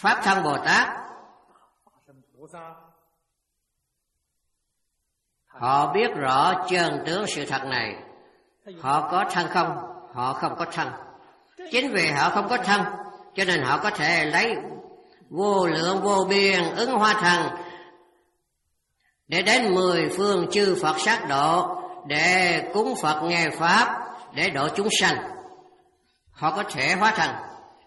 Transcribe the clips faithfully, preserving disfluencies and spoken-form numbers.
Pháp thân Bồ Tát họ biết rõ chân tướng sự thật này. Họ có thân không? Họ không có thân. Chính vì họ không có thân cho nên họ có thể lấy vô lượng vô biên ứng hóa thân để đến mười phương chư Phật sát độ, để cúng Phật nghe Pháp, để độ chúng sanh. Họ có thể hóa thân.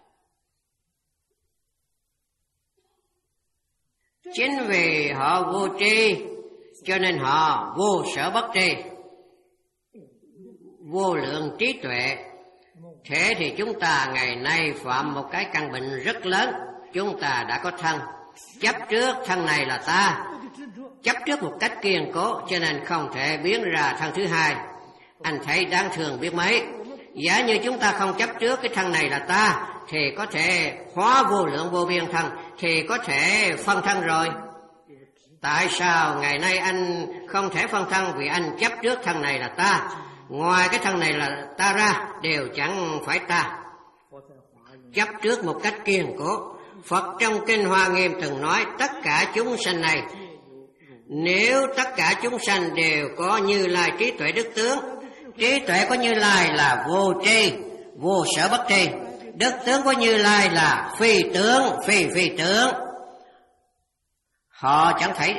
Chính vì họ vô tri cho nên họ vô sở bất tri, vô lượng trí tuệ. Thế thì chúng ta ngày nay phạm một cái căn bệnh rất lớn. Chúng ta đã có thân, chấp trước thân này là ta, chấp trước một cách kiên cố cho nên không thể biến ra thân thứ hai. Anh thấy đáng thương biết mấy. Giả như chúng ta không chấp trước cái thân này là ta thì có thể hóa vô lượng vô biên thân, thì có thể phân thân rồi. Tại sao ngày nay anh không thể phân thân? Vì anh chấp trước thân này là ta, ngoài cái thân này là ta ra đều chẳng phải ta. Chấp trước một cách kiên cố. Phật trong Kinh Hoa Nghiêm từng nói tất cả chúng sanh này, nếu tất cả chúng sanh đều có Như Lai trí tuệ đức tướng, trí tuệ của Như Lai là vô tri, vô sở bất tri, đức tướng của Như Lai là phi tướng, phi phi tướng. Họ chẳng thấy,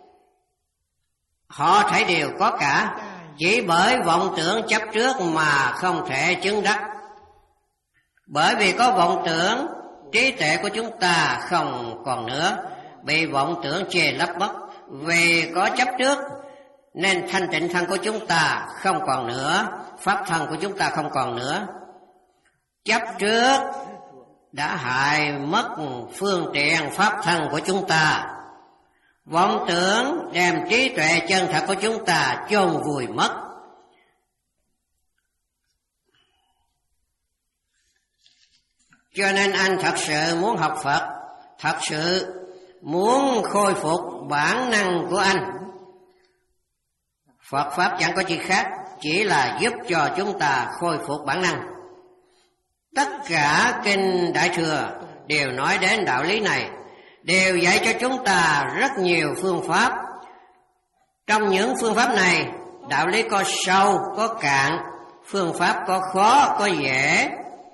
họ thấy đều có cả, chỉ bởi vọng tưởng chấp trước mà không thể chứng đắc. Bởi vì có vọng tưởng, trí tuệ của chúng ta không còn nữa, bị vọng tưởng che lấp mất. Vì có chấp trước nên thanh tịnh thân của chúng ta không còn nữa, pháp thân của chúng ta không còn nữa. Chấp trước đã hại mất phương tiện pháp thân của chúng ta. Vọng tưởng đem trí tuệ chân thật của chúng ta chôn vùi mất. Cho nên anh thật sự muốn học Phật, thật sự muốn khôi phục bản năng của anh. Phật Pháp chẳng có gì khác, chỉ là giúp cho chúng ta khôi phục bản năng. Tất cả kinh Đại Thừa đều nói đến đạo lý này, đều dạy cho chúng ta rất nhiều phương pháp. Trong những phương pháp này, đạo lý có sâu, có cạn, phương pháp có khó, có dễ.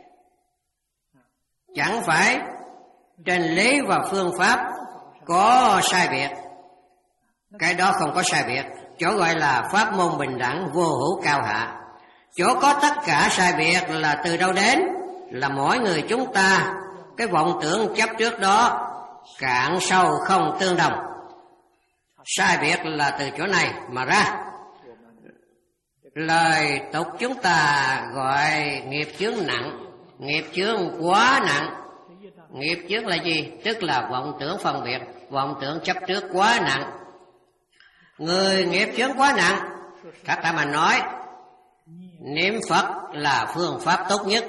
Chẳng phải trên lý và phương pháp có sai biệt. Cái đó không có sai biệt. Chỗ gọi là pháp môn bình đẳng, vô hữu cao hạ. Chỗ có tất cả sai biệt là từ đâu đến? Là mỗi người chúng ta, cái vọng tưởng chấp trước đó cạn sâu không tương đồng. Sai biệt là từ chỗ này mà ra. Lời tục chúng ta gọi nghiệp chướng nặng, nghiệp chướng quá nặng. Nghiệp chướng là gì? Tức là vọng tưởng phân biệt, vọng tưởng chấp trước quá nặng. Người nghiệp chướng quá nặng, thật ra mà nói, niệm Phật là phương pháp tốt nhất.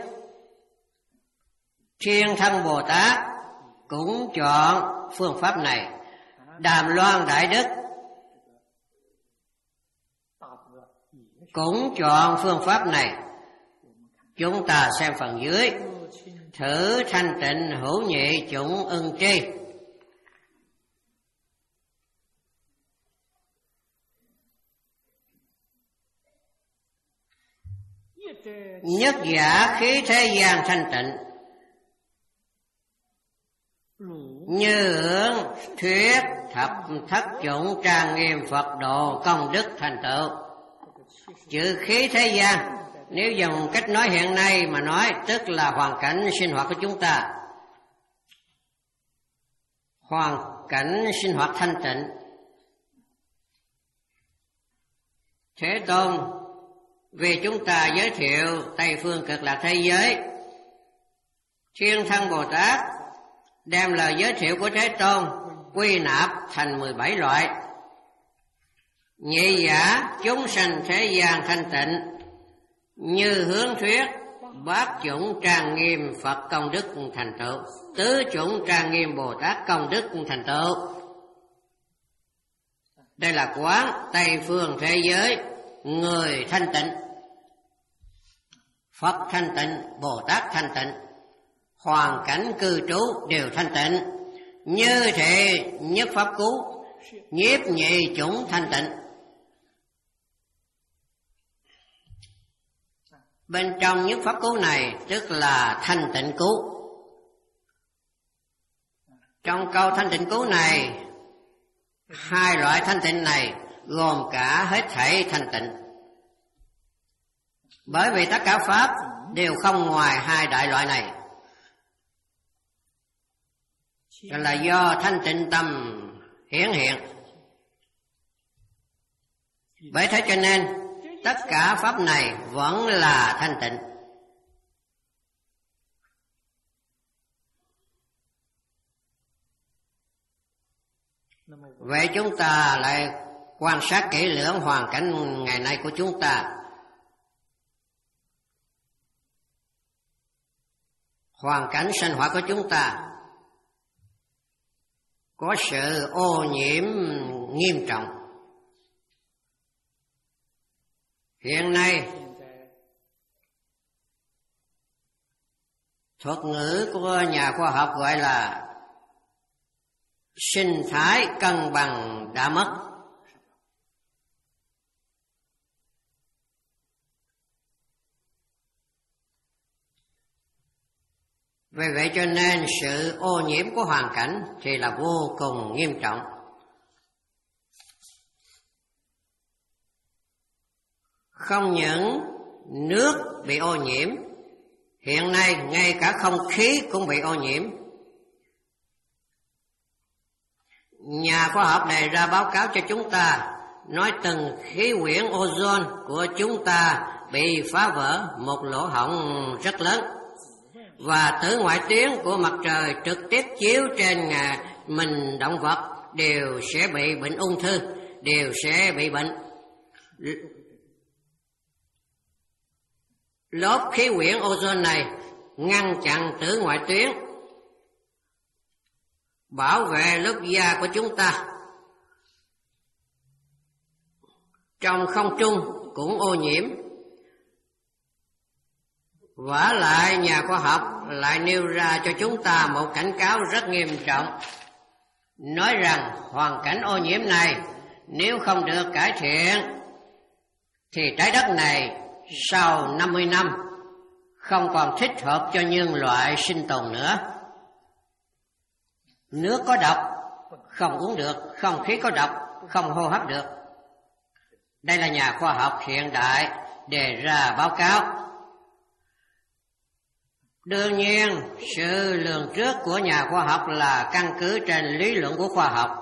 Thiên Thân Bồ Tát cũng chọn phương pháp này. Đàm Loan Đại Đức cũng chọn phương pháp này. Chúng ta xem phần dưới. Thử thanh tịnh hữu nhị chủng ưng tri. Nhất giả khí thế gian thanh tịnh, như ưởng thuyết thập thất chủng trang nghiêm Phật độ công đức thành tựu. Chữ khí thế gian, nếu dùng cách nói hiện nay mà nói, tức là hoàn cảnh sinh hoạt của chúng ta. Hoàn cảnh sinh hoạt thanh tịnh. Thế Tôn vì chúng ta giới thiệu Tây Phương Cực Lạc thế giới, Thiên Thân Bồ Tát đem lời giới thiệu của Thế Tôn quy nạp thành mười bảy loại. Nhị giả chúng sanh thế gian thanh tịnh, như hướng thuyết bát chủng trang nghiêm Phật công đức thành tựu, tứ chủng trang nghiêm Bồ Tát công đức thành tựu. Đây là quán Tây Phương thế giới người thanh tịnh, Phật thanh tịnh, Bồ Tát thanh tịnh, hoàn cảnh cư trú đều thanh tịnh. Như thế nhất pháp cú, nhiếp nhị chủng thanh tịnh. Bên trong nhất pháp cú này tức là thanh tịnh cú. Trong câu thanh tịnh cú này, hai loại thanh tịnh này gồm cả hết thảy thanh tịnh. Bởi vì tất cả pháp đều không ngoài hai đại loại này. Đó là do thanh tịnh tâm hiển hiện. Bởi thế cho nên tất cả pháp này vẫn là thanh tịnh. Vậy chúng ta lại quan sát kỹ lưỡng hoàn cảnh ngày nay của chúng ta. Hoàn cảnh sinh hoạt của chúng ta có sự ô nhiễm nghiêm trọng. Hiện nay thuật ngữ của nhà khoa học gọi là sinh thái cân bằng đã mất. Vì vậy cho nên sự ô nhiễm của hoàn cảnh thì là vô cùng nghiêm trọng. Không những nước bị ô nhiễm, hiện nay ngay cả không khí cũng bị ô nhiễm. Nhà khoa học này ra báo cáo cho chúng ta, nói từng khí quyển ozone của chúng ta bị phá vỡ một lỗ hổng rất lớn, và tử ngoại tuyến của mặt trời trực tiếp chiếu trên mình động vật đều sẽ bị bệnh ung thư, đều sẽ bị bệnh. Lớp khí quyển ozone này ngăn chặn tử ngoại tuyến, bảo vệ lớp da của chúng ta. Trong không trung cũng ô nhiễm. Vả lại nhà khoa học lại nêu ra cho chúng ta một cảnh cáo rất nghiêm trọng, nói rằng hoàn cảnh ô nhiễm này nếu không được cải thiện thì trái đất này sau năm mươi năm không còn thích hợp cho nhân loại sinh tồn nữa. Nước có độc, không uống được. Không khí có độc, không hô hấp được. Đây là nhà khoa học hiện đại đề ra báo cáo. Đương nhiên, sự lường trước của nhà khoa học là căn cứ trên lý luận của khoa học.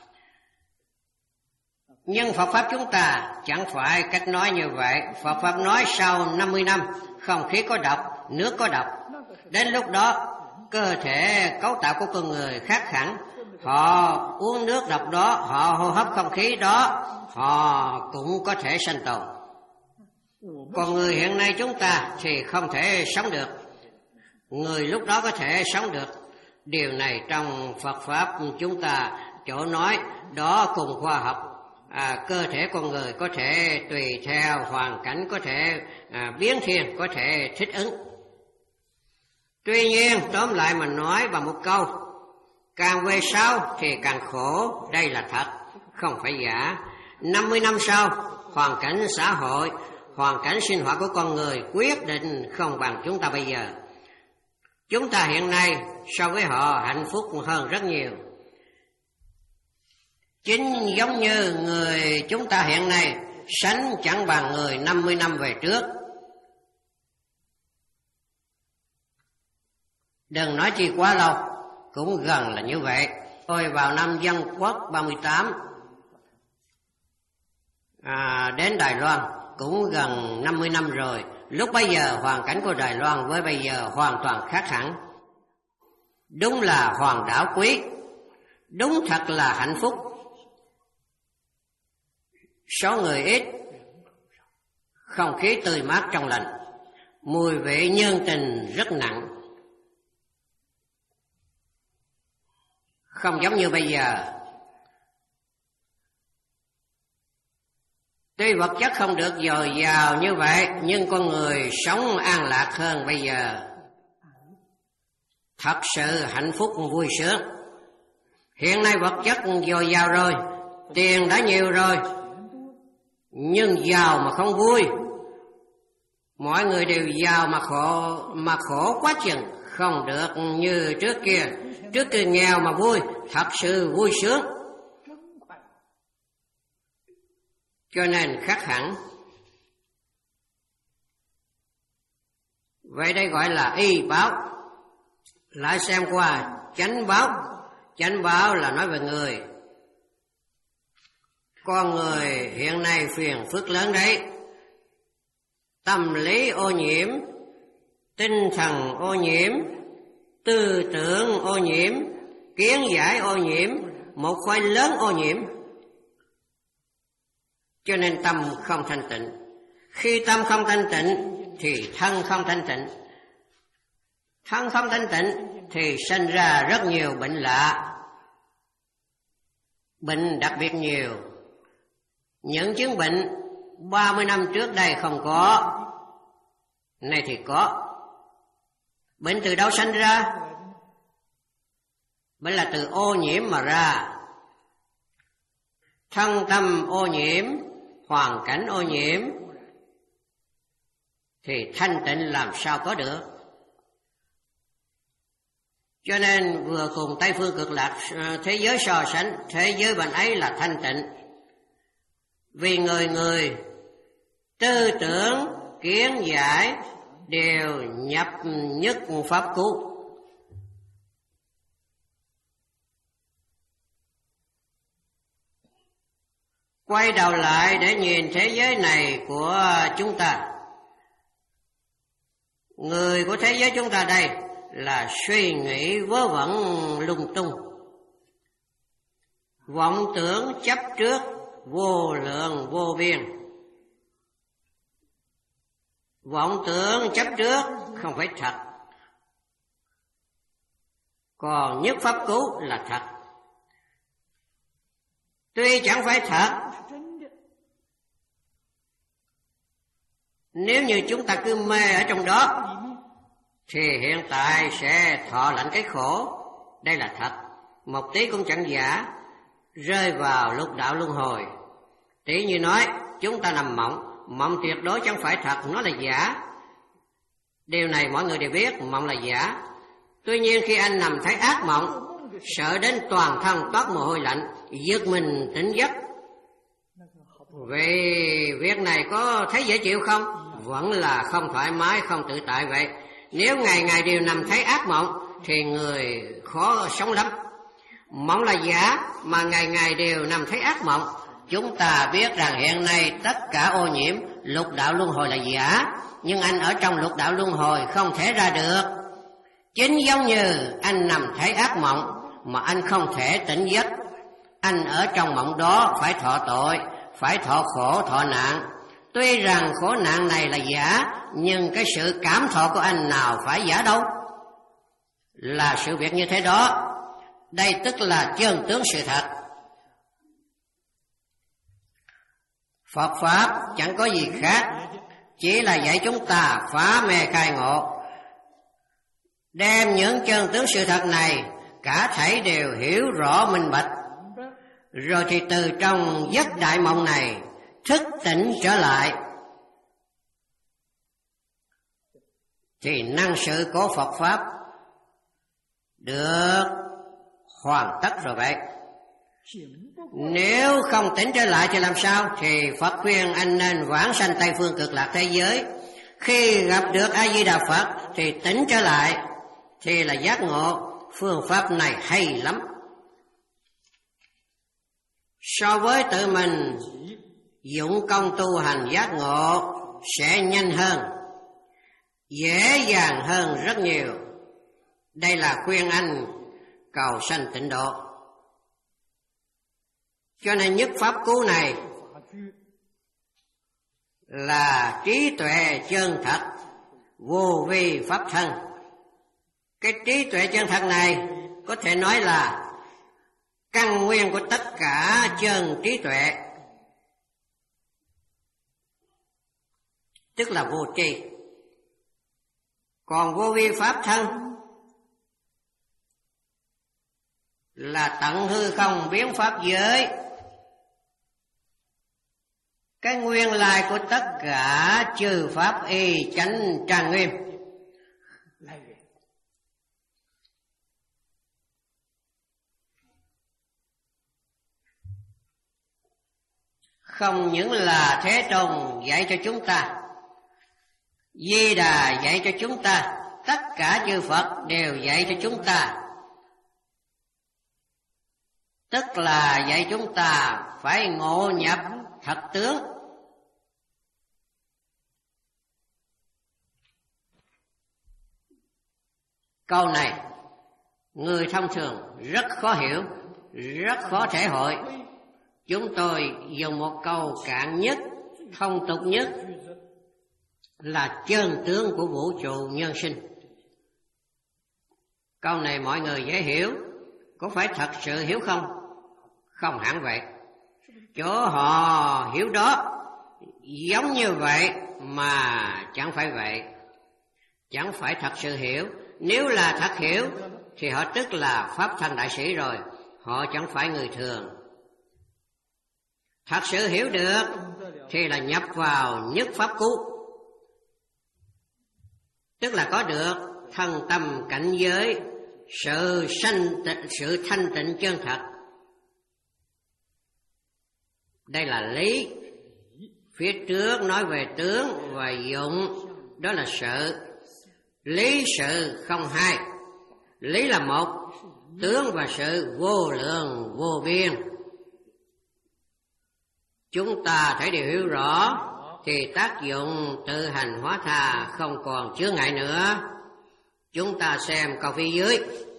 Nhưng Phật Pháp chúng ta chẳng phải cách nói như vậy. Phật Pháp nói sau năm mươi năm, không khí có độc, nước có độc. Đến lúc đó, cơ thể cấu tạo của con người khác hẳn. Họ uống nước độc đó, họ hô hấp không khí đó, họ cũng có thể sanh tồn. Còn người hiện nay chúng ta thì không thể sống được. Người lúc đó có thể sống được. Điều này trong Phật Pháp chúng ta chỗ nói đó cùng khoa học. À, cơ thể con người có thể tùy theo hoàn cảnh có thể à, biến thiên, có thể thích ứng. Tuy nhiên tóm lại mà nói bằng một câu, càng về sau thì càng khổ. Đây là thật, không phải giả. năm mươi năm sau, hoàn cảnh xã hội, hoàn cảnh sinh hoạt của con người quyết định không bằng chúng ta bây giờ. Chúng ta hiện nay so với họ hạnh phúc hơn rất nhiều. Chính giống như người chúng ta hiện nay sánh chẳng bằng người năm mươi năm về trước. Đừng nói chi quá lâu, cũng gần là như vậy. Tôi vào năm Dân Quốc ba mươi tám à, đến Đài Loan cũng gần năm mươi năm rồi. Lúc bây giờ hoàn cảnh của Đài Loan với bây giờ hoàn toàn khác hẳn. Đúng là hoàng đảo quý, đúng thật là hạnh phúc. Số người ít, không khí tươi mát trong lành, mùi vị nhân tình rất nặng. Không giống như bây giờ. Tuy vật chất không được dồi dào như vậy, nhưng con người sống an lạc hơn bây giờ. thật sự hạnh phúc vui sướng. Hiện nay vật chất dồi dào rồi, tiền đã nhiều rồi, nhưng giàu mà không vui. Mọi người đều giàu mà khổ, mà khổ quá chừng, không được như trước kia. Trước kia nghèo mà vui, thật sự vui sướng. Cho nên khác hẳn. Vậy đây gọi là y báo. Lại xem qua chánh báo. Chánh báo là nói về người. Con người hiện nay phiền phức lớn đấy. Tâm lý ô nhiễm, tinh thần ô nhiễm, tư tưởng ô nhiễm, kiến giải ô nhiễm, một khối lớn ô nhiễm. Cho nên tâm không thanh tịnh. Khi tâm không thanh tịnh thì thân không thanh tịnh. Thân không thanh tịnh thì sinh ra rất nhiều bệnh lạ. Bệnh đặc biệt nhiều. Những chứng bệnh ba mươi năm trước đây không có, nay thì có. Bệnh từ đâu sanh ra? Bệnh là từ ô nhiễm mà ra. Thân tâm ô nhiễm, hoàn cảnh ô nhiễm, thì thanh tịnh làm sao có được. Cho nên vừa cùng Tây Phương Cực Lạc thế giới so sánh, thế giới bên ấy là thanh tịnh. Vì người người tư tưởng, kiến giải đều nhập nhất pháp cứu. Quay đầu lại để nhìn thế giới này của chúng ta. Người của thế giới chúng ta đây là suy nghĩ vớ vẩn lung tung, vọng tưởng chấp trước vô lượng vô biên. Vọng tưởng chấp trước không phải thật, còn nhất pháp cứu là thật. Tuy chẳng phải thật, nếu như chúng ta cứ mê ở trong đó thì hiện tại sẽ thọ lãnh cái khổ. Đây là thật, một tí cũng chẳng giả, rơi vào lục đạo luân hồi. Tỷ như nói chúng ta nằm mộng, mộng tuyệt đối chẳng phải thật, nó là giả. Điều này mọi người đều biết, mộng là giả. Tuy nhiên khi anh nằm thấy ác mộng, sợ đến toàn thân toát mồ hôi lạnh, giật mình tỉnh giấc. Vậy việc này có thấy dễ chịu không? Vẫn là không thoải mái, không tự tại vậy. Nếu ngày ngày đều nằm thấy ác mộng thì người khó sống lắm. Mộng là giả mà ngày ngày đều nằm thấy ác mộng. Chúng ta biết rằng hiện nay tất cả ô nhiễm lục đạo luân hồi là giả, nhưng anh ở trong lục đạo luân hồi không thể ra được. Chính giống như anh nằm thấy ác mộng mà anh không thể tỉnh giấc. Anh ở trong mộng đó phải thọ tội, phải thọ khổ, thọ nạn. Tuy rằng khổ nạn này là giả, nhưng cái sự cảm thọ của anh nào phải giả đâu. Là sự việc như thế đó. Đây tức là chân tướng sự thật. Phật Pháp chẳng có gì khác, chỉ là dạy chúng ta phá mê khai ngộ, đem những chân tướng sự thật này cả thảy đều hiểu rõ minh bạch, rồi thì từ trong giấc đại mộng này thức tỉnh trở lại, thì năng sự của Phật Pháp được hoàn tất rồi vậy. Nếu không tỉnh trở lại thì làm sao? Thì Phật khuyên anh nên vãng sanh Tây Phương Cực Lạc thế giới. Khi gặp được A Di Đà Phật thì tỉnh trở lại, thì là giác ngộ. Phương pháp này hay lắm. So với tự mình dụng công tu hành giác ngộ sẽ nhanh hơn, dễ dàng hơn rất nhiều. Đây là khuyên anh cầu sanh tịnh độ. Cho nên nhất pháp cứu này là trí tuệ chân thật, vô vi pháp thân. Cái trí tuệ chân thật này có thể nói là căn nguyên của tất cả chân trí tuệ, tức là vô tri. Còn vô vi pháp thân là tận hư không biến pháp giới. Cái nguyên lai của tất cả chư pháp y chánh trang nghiêm. Không những là Thế Tôn dạy cho chúng ta, Di Đà dạy cho chúng ta, tất cả chư Phật đều dạy cho chúng ta. Tức là dạy chúng ta phải ngộ nhập thật tướng. Câu này người thông thường rất khó hiểu, rất khó thể hội. Chúng tôi dùng một câu cạn nhất, thông tục nhất là chân tướng của vũ trụ nhân sinh. Câu này mọi người dễ hiểu, có phải thật sự hiểu không? Không hẳn vậy. Chỗ họ hiểu đó giống như vậy mà chẳng phải vậy, chẳng phải thật sự hiểu. Nếu là thật hiểu thì họ tức là Pháp Thân Đại Sĩ rồi, họ chẳng phải người thường. Thật sự hiểu được thì là nhập vào nhất pháp cú, tức là có được thân tâm cảnh giới, sự sanh tịnh, sự thanh tịnh chân thật. Đây là lý. Phía trước nói về tướng và dụng, đó là sự. Lý sự không hai. Lý là một, tướng và sự vô lượng vô biên. Chúng ta thấy điều hiểu rõ thì tác dụng tự hành hóa tha không còn chướng ngại nữa. Chúng ta xem câu phía dưới.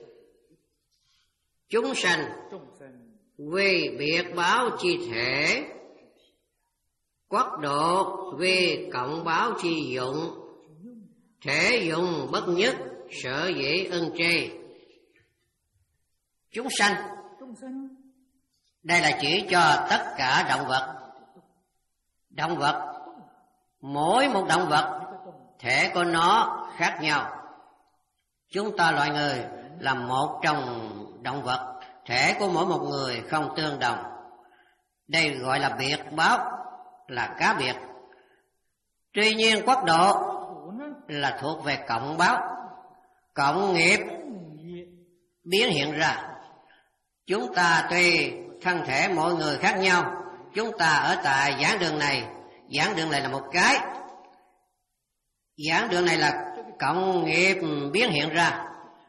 Chúng sanh vì biệt báo chi thể, quốc độ vì cộng báo chi dụng, thể dụng bất nhất, sở dĩ ân trê. Chúng sanh đây là chỉ cho tất cả động vật. Động vật, mỗi một động vật thể của nó khác nhau. Chúng ta loài người là một trong động vật, thể của mỗi một người không tương đồng. Đây gọi là biệt báo, là cá biệt. Tuy nhiên quốc độ là thuộc về cộng báo, cộng nghiệp biến hiện ra. Chúng ta tuy thân thể mỗi người khác nhau, chúng ta ở tại giảng đường này, giảng đường này là một cái, giảng đường này là cộng nghiệp biến hiện ra.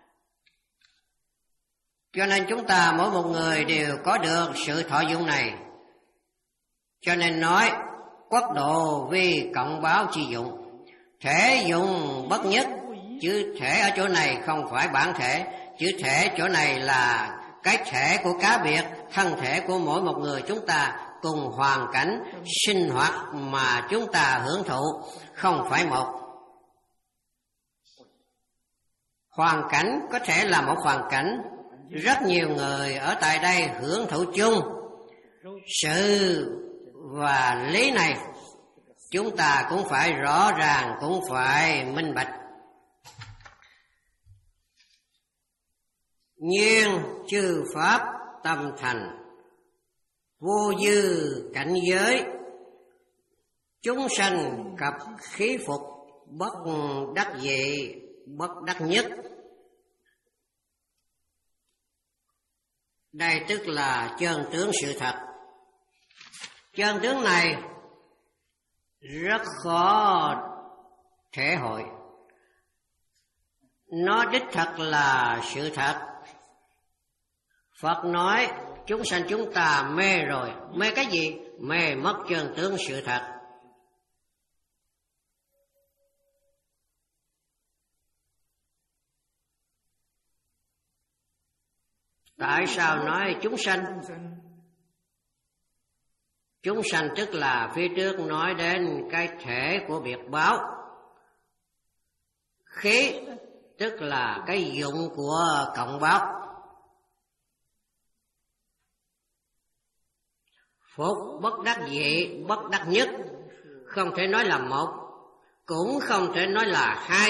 Cho nên chúng ta mỗi một người đều có được sự thọ dụng này. Cho nên nói quốc độ vì cộng báo chi dụng, thể dụng bất nhất. Chữ thể ở chỗ này không phải bản thể, chữ thể chỗ này là cái thể của cá biệt, thân thể của mỗi một người chúng ta cùng hoàn cảnh sinh hoạt mà chúng ta hưởng thụ không phải một. Hoàn cảnh có thể là một hoàn cảnh, rất nhiều người ở tại đây hưởng thụ chung. Sự và lý này chúng ta cũng phải rõ ràng, cũng phải minh bạch. Nhưng chư pháp tâm thành, vô dư cảnh giới, chúng sanh cập khí phục, bất đắc dị, bất đắc nhất. Đây tức là chân tướng sự thật. Chân tướng này rất khó thể hội. Nó đích thật là sự thật. Phật nói chúng sanh chúng ta mê rồi. Mê cái gì? Mê mất chân tướng sự thật. Tại sao nói chúng sanh? Chúng sanh tức là phía trước nói đến cái thể của biệt báo. Khí tức là cái dụng của cộng báo. Phục bất đắc dị, bất đắc nhất. Không thể nói là một, cũng không thể nói là hai.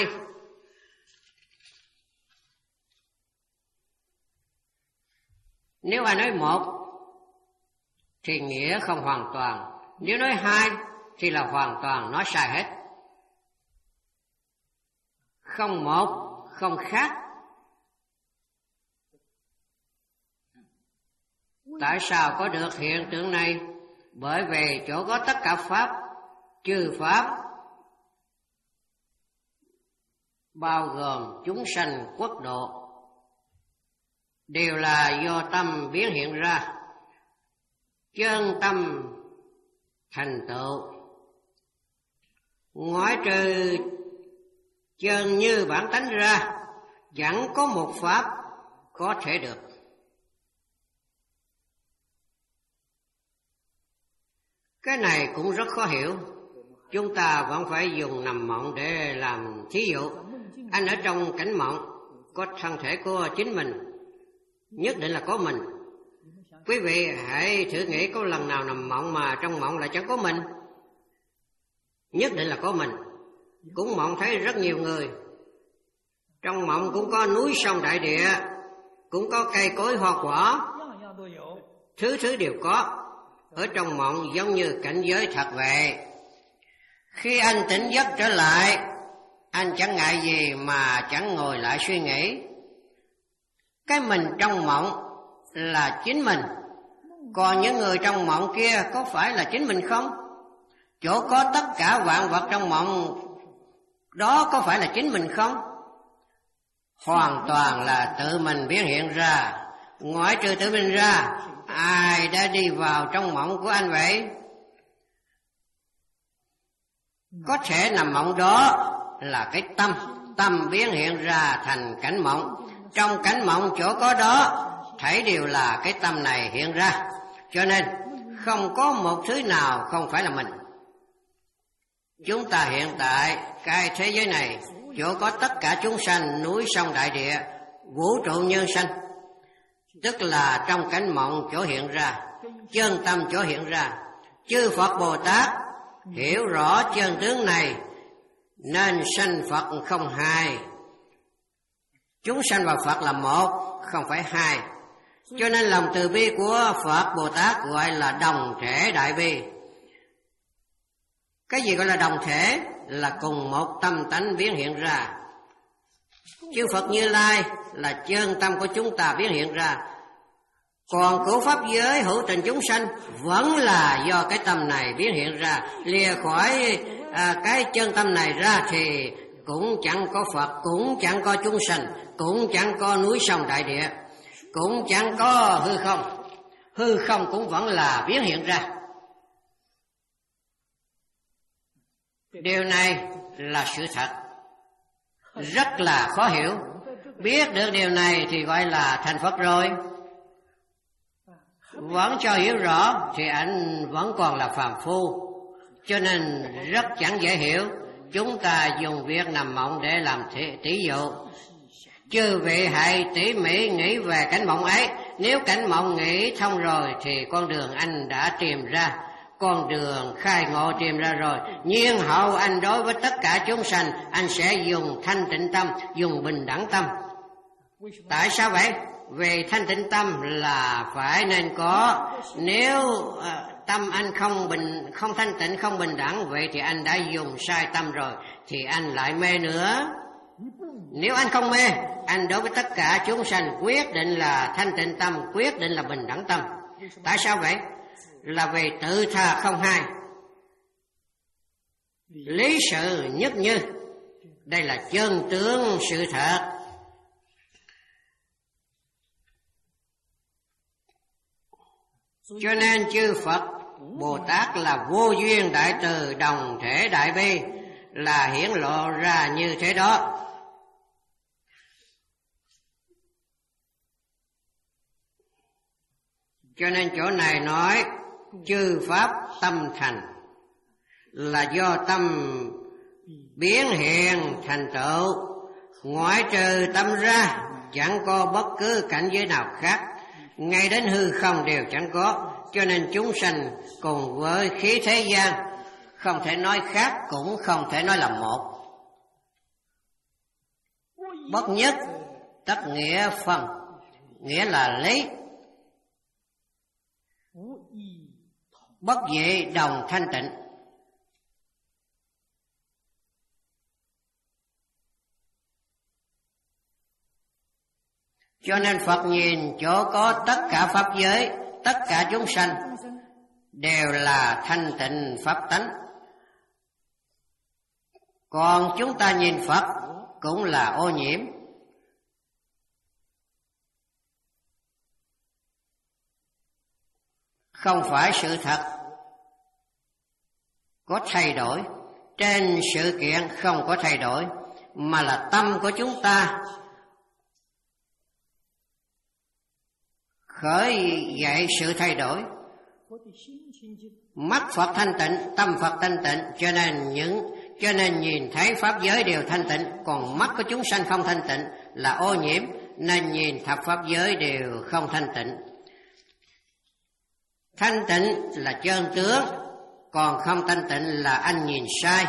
Nếu ai nói một thì nghĩa không hoàn toàn, nếu nói hai thì là hoàn toàn nói sai hết. Không một, không khác. Tại sao có được hiện tượng này? Bởi vì chỗ có tất cả pháp, chư pháp, bao gồm chúng sanh quốc độ, đều là do tâm biến hiện ra. Chân tâm thành tựu, ngoại trừ chân như bản tánh ra, chẳng có một pháp có thể được. Cái này cũng rất khó hiểu. Chúng ta vẫn phải dùng nằm mộng để làm thí dụ. Anh ở trong cảnh mộng có thân thể của chính mình, nhất định là có mình. Quý vị hãy thử nghĩ có lần nào nằm mộng mà trong mộng lại chẳng có mình. Nhất định là có mình. Cũng mộng thấy rất nhiều người. Trong mộng cũng có núi sông đại địa, cũng có cây cối hoa quả, thứ thứ đều có. Ở trong mộng giống như cảnh giới thật vậy. Khi anh tỉnh giấc trở lại, anh chẳng ngại gì mà chẳng ngồi lại suy nghĩ. Cái mình trong mộng là chính mình, còn những người trong mộng kia có phải là chính mình không? Chỗ có tất cả vạn vật trong mộng đó có phải là chính mình không? Hoàn toàn là tự mình biến hiện ra. Ngoại trừ tự mình ra, ai đã đi vào trong mộng của anh vậy? Có thể nằm mộng đó là cái tâm, tâm biến hiện ra thành cảnh mộng. Trong cảnh mộng chỗ có đó, thảy đều là cái tâm này hiện ra. Cho nên không có một thứ nào không phải là mình. Chúng ta hiện tại cái thế giới này, chỗ có tất cả chúng sanh, núi sông đại địa, vũ trụ nhân sanh, tức là trong cảnh mộng chỗ hiện ra, chân tâm chỗ hiện ra. Chư Phật Bồ Tát hiểu rõ chân tướng này nên sanh Phật không hai. Chúng sanh và Phật là một, không phải hai. Cho nên lòng từ bi của Phật Bồ Tát gọi là đồng thể đại bi. Cái gì gọi là đồng thể? Là cùng một tâm tánh biến hiện ra. Chư Phật Như Lai là chân tâm của chúng ta biến hiện ra. Còn của pháp giới hữu tình chúng sanh vẫn là do cái tâm này biến hiện ra. Lìa khỏi à, cái chân tâm này ra thì cũng chẳng có Phật, cũng chẳng có chúng sanh, cũng chẳng có núi sông đại địa, cũng chẳng có hư không. Hư không cũng vẫn là biến hiện ra. Điều này là sự thật, rất là khó hiểu. Biết được điều này thì gọi là thành Phật rồi. Vẫn cho hiểu rõ thì anh vẫn còn là phàm phu, cho nên rất chẳng dễ hiểu. Chúng ta dùng việc nằm mộng để làm tỷ dụ. Chư vị hãy tỉ mỉ nghĩ về cảnh mộng ấy. Nếu cảnh mộng nghĩ thông rồi thì con đường anh đã tìm ra, con đường khai ngộ tìm ra rồi. Nhưng hậu anh đối với tất cả chúng sanh, anh sẽ dùng thanh tịnh tâm, dùng bình đẳng tâm. Tại sao vậy? Vì thanh tịnh tâm là phải nên có. Nếu uh, tâm anh không bình, không thanh tịnh, không bình đẳng, vậy thì anh đã dùng sai tâm rồi, thì anh lại mê nữa. Nếu anh không mê, anh đối với tất cả chúng sanh quyết định là thanh tịnh tâm, quyết định là bình đẳng tâm. Tại sao vậy? Là vì tự tha không hai, lý sự nhất như. Đây là chân tướng sự thật. Cho nên chư Phật Bồ Tát là vô duyên đại từ, đồng thể đại bi, là hiển lộ ra như thế đó. Cho nên chỗ này nói chư pháp tâm thành, là do tâm biến hiện thành tựu. Ngoại trừ tâm ra, chẳng có bất cứ cảnh giới nào khác, ngay đến hư không đều chẳng có. Cho nên chúng sanh cùng với khí thế gian, không thể nói khác, cũng không thể nói là một. Bất nhất tất nghĩa phân, nghĩa là lý. bất dị đồng thanh tịnh. Cho nên Phật nhìn chỗ có tất cả pháp giới, tất cả chúng sanh đều là thanh tịnh pháp tánh. Còn chúng ta nhìn Phật cũng là ô nhiễm. Không phải sự thật có thay đổi, trên sự kiện không có thay đổi, mà là tâm của chúng ta khởi dậy sự thay đổi. Mắt Phật thanh tịnh, tâm Phật thanh tịnh, cho nên những cho nên nhìn thấy pháp giới đều thanh tịnh. Còn mắt của chúng sanh không thanh tịnh là ô nhiễm, nên nhìn thập pháp giới đều không thanh tịnh. Thanh tịnh là chân tướng, còn không thanh tịnh là anh nhìn sai.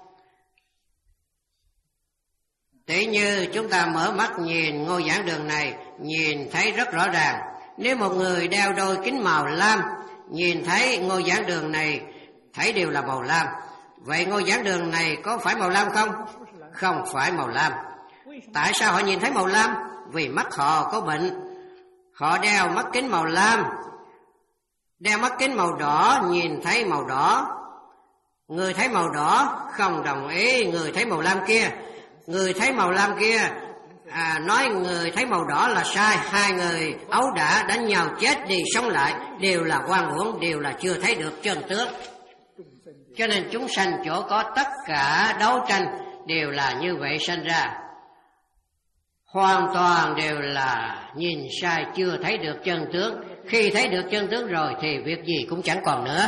Tỷ như chúng ta mở mắt nhìn ngôi giảng đường này, nhìn thấy rất rõ ràng. Nếu một người đeo đôi kính màu lam, nhìn thấy ngôi giảng đường này thấy đều là màu lam. Vậy ngôi giảng đường này có phải màu lam không? Không phải màu lam. Tại sao họ nhìn thấy màu lam? Vì mắt họ có bệnh. Họ đeo mắt kính màu lam, đeo mắt kính màu đỏ nhìn thấy màu đỏ. Người thấy màu đỏ không đồng ý người thấy màu lam kia. Người thấy màu lam kia à, nói người thấy màu đỏ là sai. Hai người ấu đả đánh nhau chết đi sống lại, đều là oan uổng, đều là chưa thấy được chân tướng. Cho nên chúng sanh chỗ có tất cả đấu tranh đều là như vậy sanh ra. Hoàn toàn đều là nhìn sai, chưa thấy được chân tướng. Khi thấy được chân tướng rồi thì việc gì cũng chẳng còn nữa.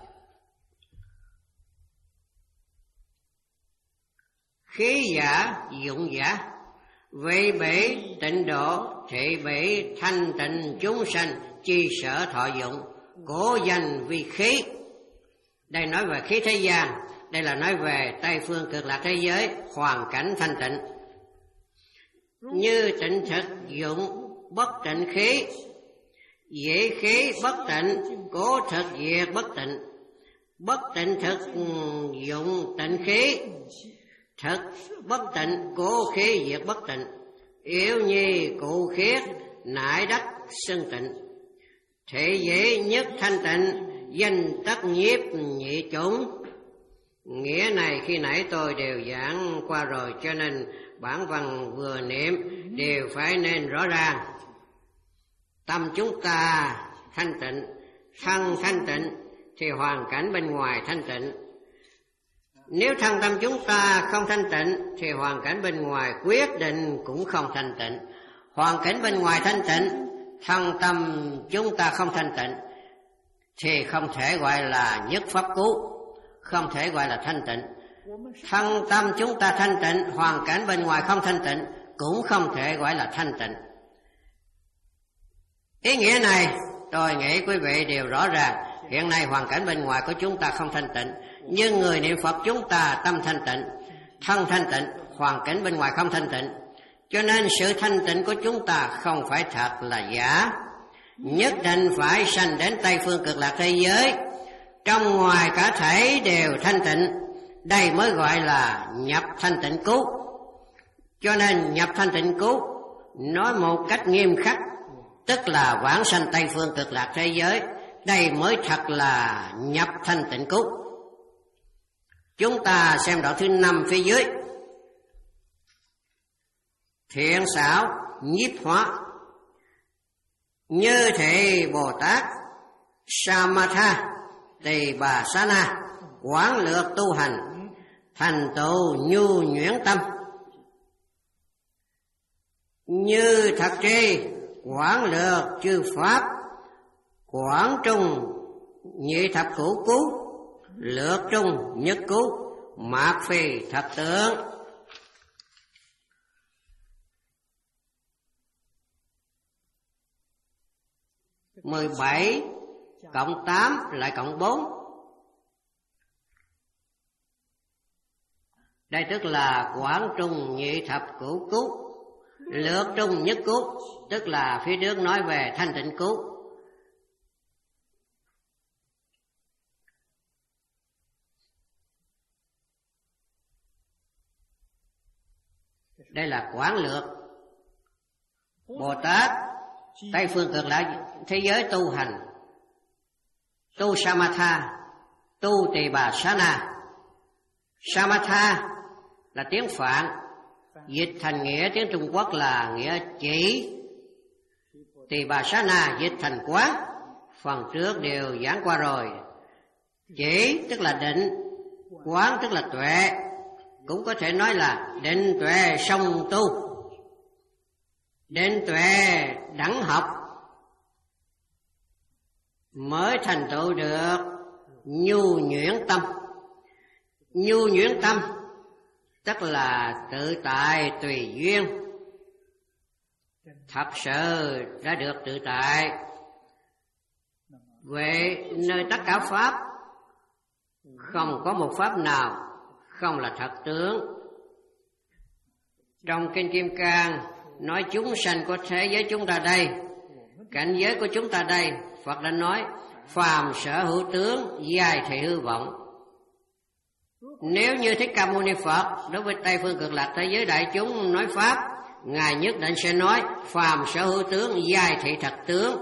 Khí giả dụng giả, vị bỉ tịnh độ, thị bỉ thanh tịnh chúng sanh, chi sở thọ dụng, cổ danh vi khí. Đây nói về khí thế gian, đây là nói về Tây phương cực lạc thế giới, hoàn cảnh thanh tịnh. Như tịnh thực dụng bất tịnh khí, dĩ khí bất tịnh, cố thực diệt bất tịnh. Bất tịnh thực dụng tịnh khí, thực bất tịnh, cố khí diệt bất tịnh. Yếu nhi cụ khiết, nại đắc xưng tịnh. Thị dĩ nhất thanh tịnh, danh tất nhiếp nhị chủng. Nghĩa này khi nãy tôi đều giảng qua rồi, cho nên bản văn vừa niệm đều phải nên rõ ràng. Tâm chúng ta thanh tịnh, thân thanh tịnh thì hoàn cảnh bên ngoài thanh tịnh. Nếu thân tâm chúng ta không thanh tịnh thì hoàn cảnh bên ngoài quyết định cũng không thanh tịnh. Hoàn cảnh bên ngoài thanh tịnh, thân tâm chúng ta không thanh tịnh thì không thể gọi là nhất pháp cứu, không thể gọi là thanh tịnh. Thân tâm chúng ta thanh tịnh, hoàn cảnh bên ngoài không thanh tịnh cũng không thể gọi là thanh tịnh. Ý nghĩa này tôi nghĩ quý vị đều rõ ràng. Hiện nay hoàn cảnh bên ngoài của chúng ta không thanh tịnh, nhưng người niệm Phật chúng ta tâm thanh tịnh, thân thanh tịnh, hoàn cảnh bên ngoài không thanh tịnh. Cho nên sự thanh tịnh của chúng ta không phải thật là giả. Nhất định phải sanh đến Tây phương cực lạc thế giới, trong ngoài cả thảy đều thanh tịnh. Đây mới gọi là nhập thanh tịnh cứu. Cho nên nhập thanh tịnh cứu nói một cách nghiêm khắc, tức là vãng sanh Tây phương cực lạc thế giới. Đây mới thật là nhập thanh tịnh cứu. Chúng ta xem đoạn thứ năm phía dưới. Thiện xảo nhiếp hóa, như thị Bồ Tát Samatha Tỳ Bà Sa Na, quán lược tu hành, thành tựu nhu nhuyễn tâm. Như thật tri quán lược chư pháp, quán trung nhị thập cửu cứu, lược trung nhất cứu, mạc phi thập tướng. Mười bảy cộng tám lại cộng bốn. Đây tức là quán trung nhị thập cửu cứu, lược trung nhất cứu, tức là phía trước nói về thanh tịnh cứu. Đây là quán lược. Bồ Tát Tây phương cực lạc thế giới tu hành, tu Samatha, tu Tỳ Bà Sa Na. Samatha là tiếng Phạn, dịch thành nghĩa tiếng Trung Quốc là nghĩa chỉ. Tỳ Bà Sa Na dịch thành quán, phần trước đều giảng qua rồi. Chỉ tức là định, quán tức là tuệ, cũng có thể nói là định tuệ song tu. Định tuệ đẳng học mới thành tựu được nhu nhuyễn tâm. Nhu nhuyễn tâm tức là tự tại tùy duyên, thật sự đã được tự tại. Vậy nơi tất cả pháp, không có một pháp nào không là thật tướng. Trong Kinh Kim Cang nói chúng sanh của thế giới chúng ta đây, cảnh giới của chúng ta đây, Phật đã nói phàm sở hữu tướng, giai thị hư vọng. Nếu như Thích Ca Mâu Ni Phật đối với Tây phương cực lạc thế giới đại chúng nói pháp, Ngài nhất định sẽ nói phàm sở hữu tướng, giai thị thật tướng.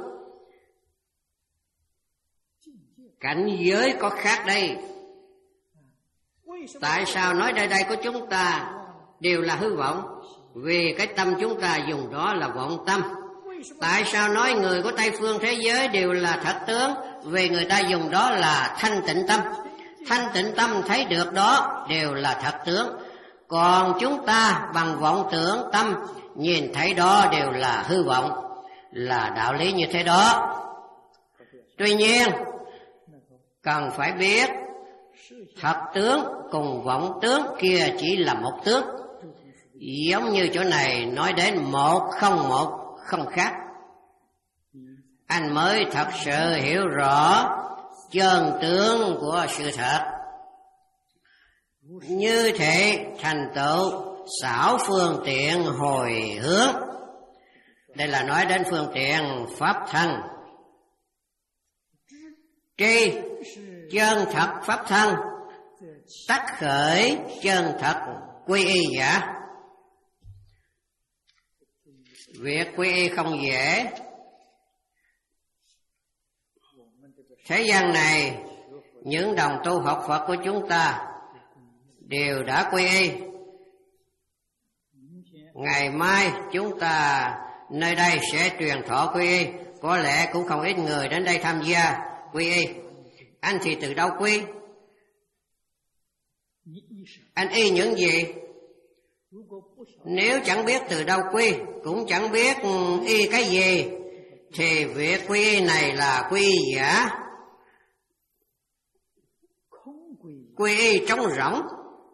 Cảnh giới có khác đây. Tại sao nói nơi đây của chúng ta đều là hư vọng? Vì cái tâm chúng ta dùng đó là vọng tâm. Tại sao nói người của Tây phương thế giới đều là thật tướng? Vì người ta dùng đó là thanh tịnh tâm. Thanh tịnh tâm thấy được đó đều là thật tướng. Còn chúng ta bằng vọng tưởng tâm nhìn thấy đó đều là hư vọng, là đạo lý như thế đó. Tuy nhiên cần phải biết thật tướng cùng vọng tướng kia chỉ là một tướng. Giống như chỗ này nói đến một không một không khác, anh mới thật sự hiểu rõ chân tướng của sự thật. Như thế thành tựu xảo phương tiện hồi hướng. Đây là nói đến phương tiện pháp thân. Tri chân thật pháp thân, tất khởi chân thật quy y giả. Việc quy y không dễ. Thế gian này, những đồng tu học Phật của chúng ta đều đã quy y. Ngày mai chúng ta nơi đây sẽ truyền thọ quy y. Có lẽ cũng không ít người đến đây tham gia quy y. Anh thì từ đâu quy? Anh y những gì? Nếu chẳng biết từ đâu quy, cũng chẳng biết y cái gì, thì việc quy y này là quy y giả, quy y trống rỗng.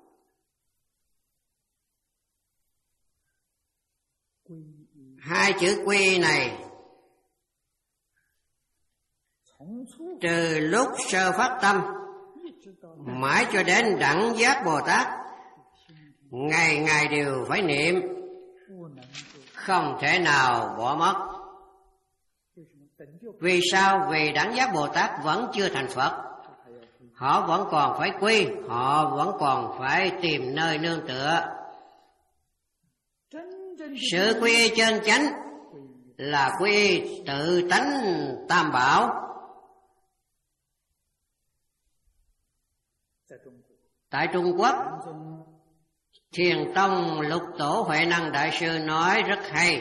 Hai chữ quy y này từ lúc sơ phát tâm mãi cho đến đẳng giác Bồ Tát, ngày ngày đều phải niệm, không thể nào bỏ mất. Vì sao? Vì đẳng giác Bồ Tát vẫn chưa thành Phật, họ vẫn còn phải quy, họ vẫn còn phải tìm nơi nương tựa. Sự quy y chân chánh là quy y tự tánh tam bảo. Tại Trung Quốc, Thiền Tông Lục Tổ Huệ Năng Đại Sư nói rất hay.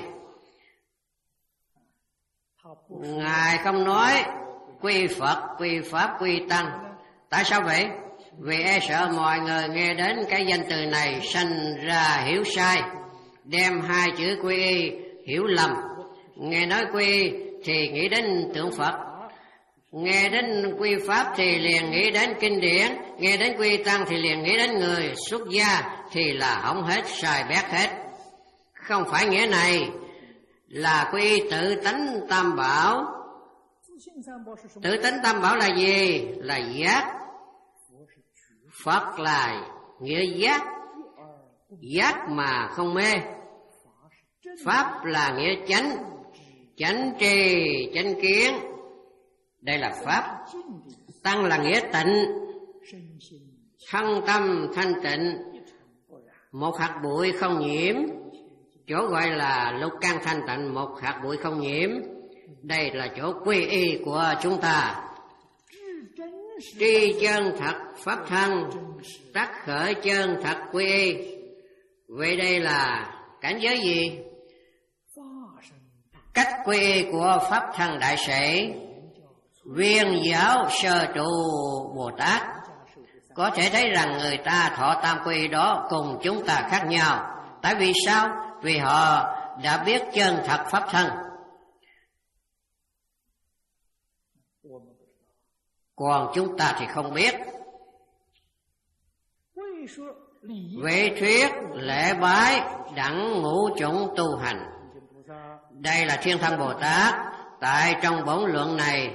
Ngài không nói quy Phật, quy Pháp, quy Tăng. Tại sao vậy? Vì e sợ mọi người nghe đến cái danh từ này sanh ra hiểu sai, đem hai chữ quy y hiểu lầm. Nghe nói quy y thì nghĩ đến tượng Phật, nghe đến quy Pháp thì liền nghĩ đến kinh điển, nghe đến quy Tăng thì liền nghĩ đến người xuất gia, thì là hỏng hết, sai bét hết. Không phải nghĩa này. Là quy tự tánh tam bảo. Tự tánh tam bảo là gì? Là giác. Phật là nghĩa giác, giác mà không mê. Pháp là nghĩa chánh, chánh tri, chánh kiến. Đây là Pháp. Tăng là nghĩa tịnh, thân tâm thanh tịnh, một hạt bụi không nhiễm, Chỗ gọi là lục căn thanh tịnh, một hạt bụi không nhiễm. Đây là chỗ quy y của chúng ta. Tri chân thật pháp thân, tác khởi chân thật quy y. Vậy đây là cảnh giới gì? Cách quy y của pháp thân đại sĩ, viên giáo sơ trụ Bồ Tát. Có thể thấy rằng người ta thọ tam quy y đó cùng chúng ta khác nhau. Tại vì sao? Vì họ đã biết chân thật pháp thân. Còn chúng ta thì không biết. Vị thuyết lễ bái đẳng ngũ chủng tu hành. Đây là Thiên Thân Bồ Tát tại trong bổn luận này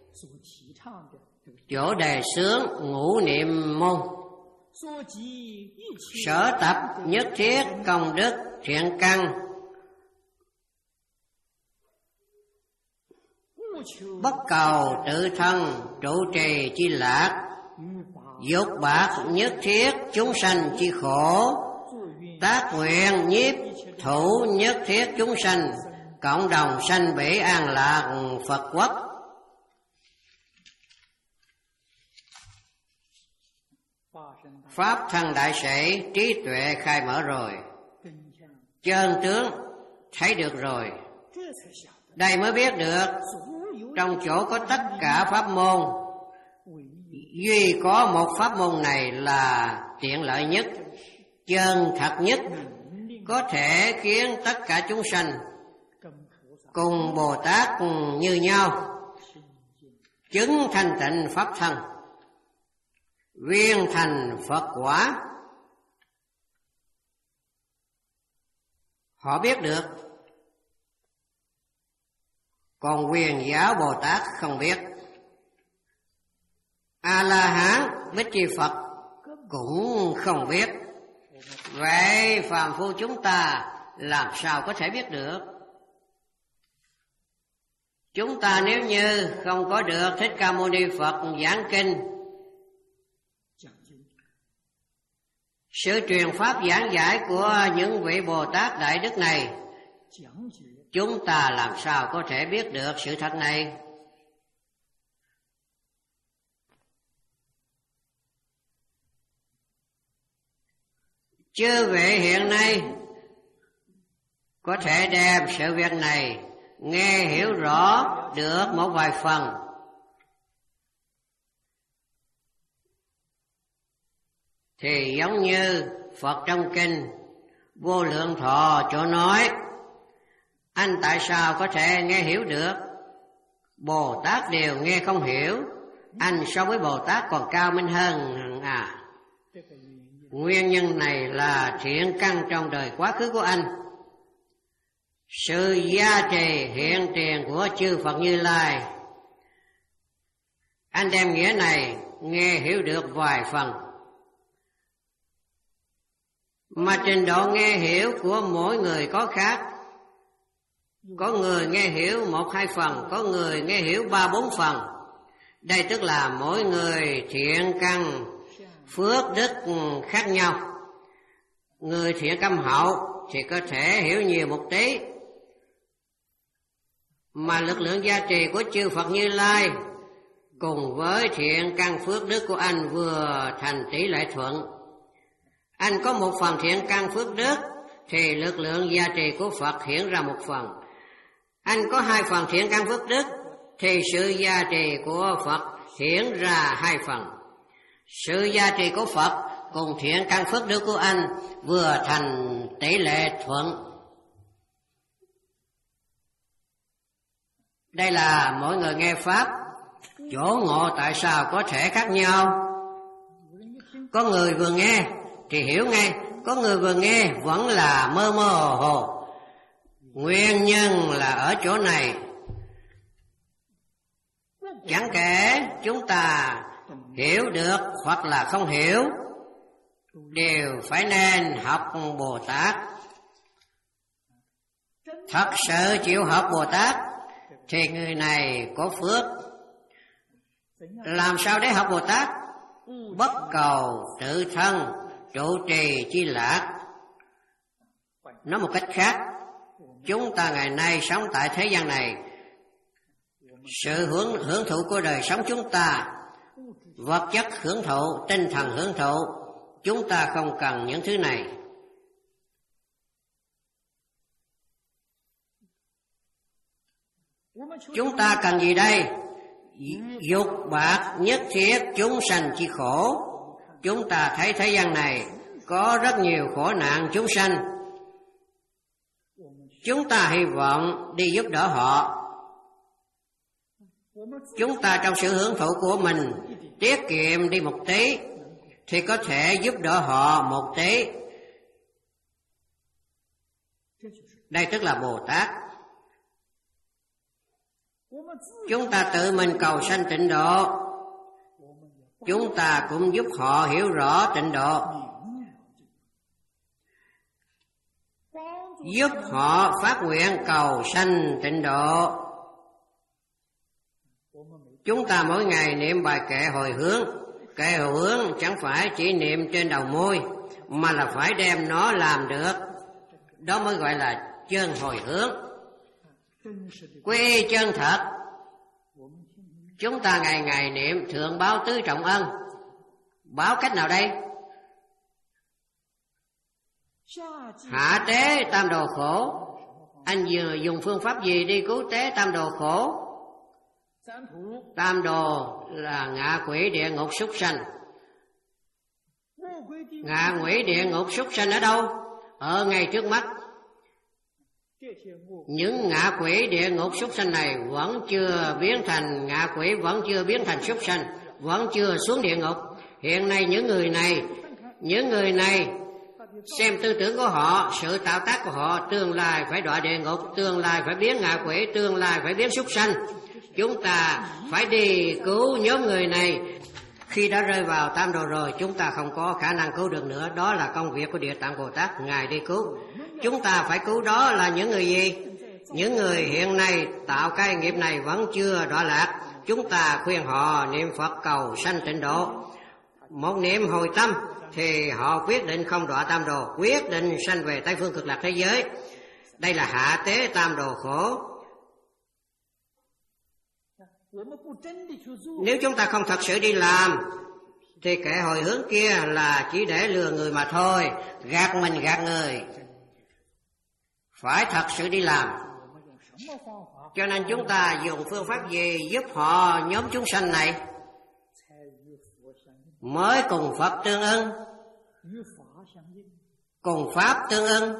chỗ đề xướng ngũ niệm môn, sở tập nhất thiết công đức thiện căn, bất cầu tự thân trụ trì chi lạc, dục bạc nhất thiết chúng sanh chi khổ, tác nguyện nhiếp thủ nhất thiết chúng sanh, cộng đồng sanh bỉ an lạc Phật quốc. Pháp thân đại sĩ trí tuệ khai mở rồi, chân tướng thấy được rồi. Đây mới biết được trong chỗ có tất cả pháp môn, duy có một pháp môn này là tiện lợi nhất, chân thật nhất, có thể khiến tất cả chúng sanh cùng Bồ Tát cùng như nhau, chứng thanh tịnh pháp thân, viên thành Phật quả. Họ biết được, còn quyền giáo Bồ Tát không biết. A-la-hán Bích Chi Phật cũng không biết. Vậy phàm phu chúng ta làm sao có thể biết được? Chúng ta nếu như không có được Thích Ca Mâu Ni Phật giảng kinh, sự truyền pháp giảng giải của những vị Bồ Tát Đại Đức này, chúng ta làm sao có thể biết được sự thật này? Chư vị hiện nay có thể đem sự việc này nghe hiểu rõ được một vài phần. Thì giống như Phật trong kinh Vô Lượng Thọ chỗ nói, anh tại sao có thể nghe hiểu được? Bồ Tát đều nghe không hiểu, anh so với Bồ Tát còn cao minh hơn à. Nguyên nhân này là thiện căn trong đời quá khứ của anh, sự gia trì hiện tiền của chư Phật Như Lai. Anh đem nghĩa này nghe hiểu được vài phần, mà trình độ nghe hiểu của mỗi người có khác. Có người nghe hiểu một hai phần, có người nghe hiểu ba bốn phần. Đây tức là mỗi người thiện căn phước đức khác nhau. Người thiện căn hậu thì có thể hiểu nhiều một tí, mà lực lượng gia trì của chư Phật Như Lai cùng với thiện căn phước đức của anh vừa thành tỷ lệ thuận. Anh có một phần thiện căn phước đức thì lực lượng gia trì của Phật hiện ra một phần. Anh có hai phần thiện căn phước đức thì sự gia trì của Phật hiện ra hai phần. Sự gia trì của Phật cùng thiện căn phước đức của anh vừa thành tỷ lệ thuận. Đây là mỗi người nghe pháp, chỗ ngộ tại sao có thể khác nhau. Có người vừa nghe thì hiểu ngay, có người vừa nghe vẫn là mơ mơ hồ hồ. Nguyên nhân là ở chỗ này. Chẳng kể chúng ta hiểu được hoặc là không hiểu, đều phải nên học Bồ Tát. Thật sự chịu học Bồ Tát thì người này có phước. Làm sao để học Bồ Tát? Bất cầu tự thân trụ trì chi lạc. Nói một cách khác, chúng ta ngày nay sống tại thế gian này, sự hưởng, hưởng thụ của đời sống chúng ta, vật chất hưởng thụ, tinh thần hưởng thụ, chúng ta không cần những thứ này. Chúng ta cần gì đây? Dục bạc nhất thiết chúng sanh chi khổ. Chúng ta thấy thế gian này có rất nhiều khổ nạn chúng sanh. Chúng ta hy vọng đi giúp đỡ họ. Chúng ta trong sự hưởng thụ của mình tiết kiệm đi một tí thì có thể giúp đỡ họ một tí. Đây tức là Bồ Tát. Chúng ta tự mình cầu sanh tịnh độ, chúng ta cũng giúp họ hiểu rõ tịnh độ, giúp họ phát nguyện cầu sanh tịnh độ. Chúng ta mỗi ngày niệm bài kệ hồi hướng. Kệ hồi hướng chẳng phải chỉ niệm trên đầu môi, mà là phải đem nó làm được. Đó mới gọi là chân hồi hướng, quy chân thật. Chúng ta ngày ngày niệm thượng báo tứ trọng ân. Báo cách nào đây? Hạ tế tam đồ khổ. Anh vừa dùng phương pháp gì đi cứu tế tam đồ khổ? Tam đồ là ngạ quỷ địa ngục súc sanh. Ngạ quỷ địa ngục súc sanh ở đâu? Ở ngay trước mắt. Những ngạ quỷ địa ngục súc sanh này vẫn chưa biến thành ngạ quỷ, vẫn chưa biến thành súc sanh, vẫn chưa xuống địa ngục. Hiện nay những người này, những người này xem tư tưởng của họ, sự tạo tác của họ, tương lai phải đọa địa ngục, tương lai phải biến ngạ quỷ, tương lai phải biến súc sanh. Chúng ta phải đi cứu nhóm người này. Khi đã rơi vào tam đồ rồi, chúng ta không có khả năng cứu được nữa. Đó là công việc của Địa Tạng Bồ Tát, Ngài đi cứu. Chúng ta phải cứu đó là những người gì? Những người hiện nay tạo cái nghiệp này vẫn chưa đọa lạc. Chúng ta khuyên họ niệm Phật cầu sanh tịnh độ. Một niệm hồi tâm thì họ quyết định không đọa tam đồ, quyết định sanh về Tây Phương Cực Lạc thế giới. Đây là hạ tế tam đồ khổ. Nếu chúng ta không thật sự đi làm thì kệ hồi hướng kia là chỉ để lừa người mà thôi, gạt mình gạt người. Phải thật sự đi làm. Cho nên chúng ta dùng phương pháp gì giúp họ nhóm chúng sanh này mới cùng Phật tương ưng, cùng Pháp tương ưng,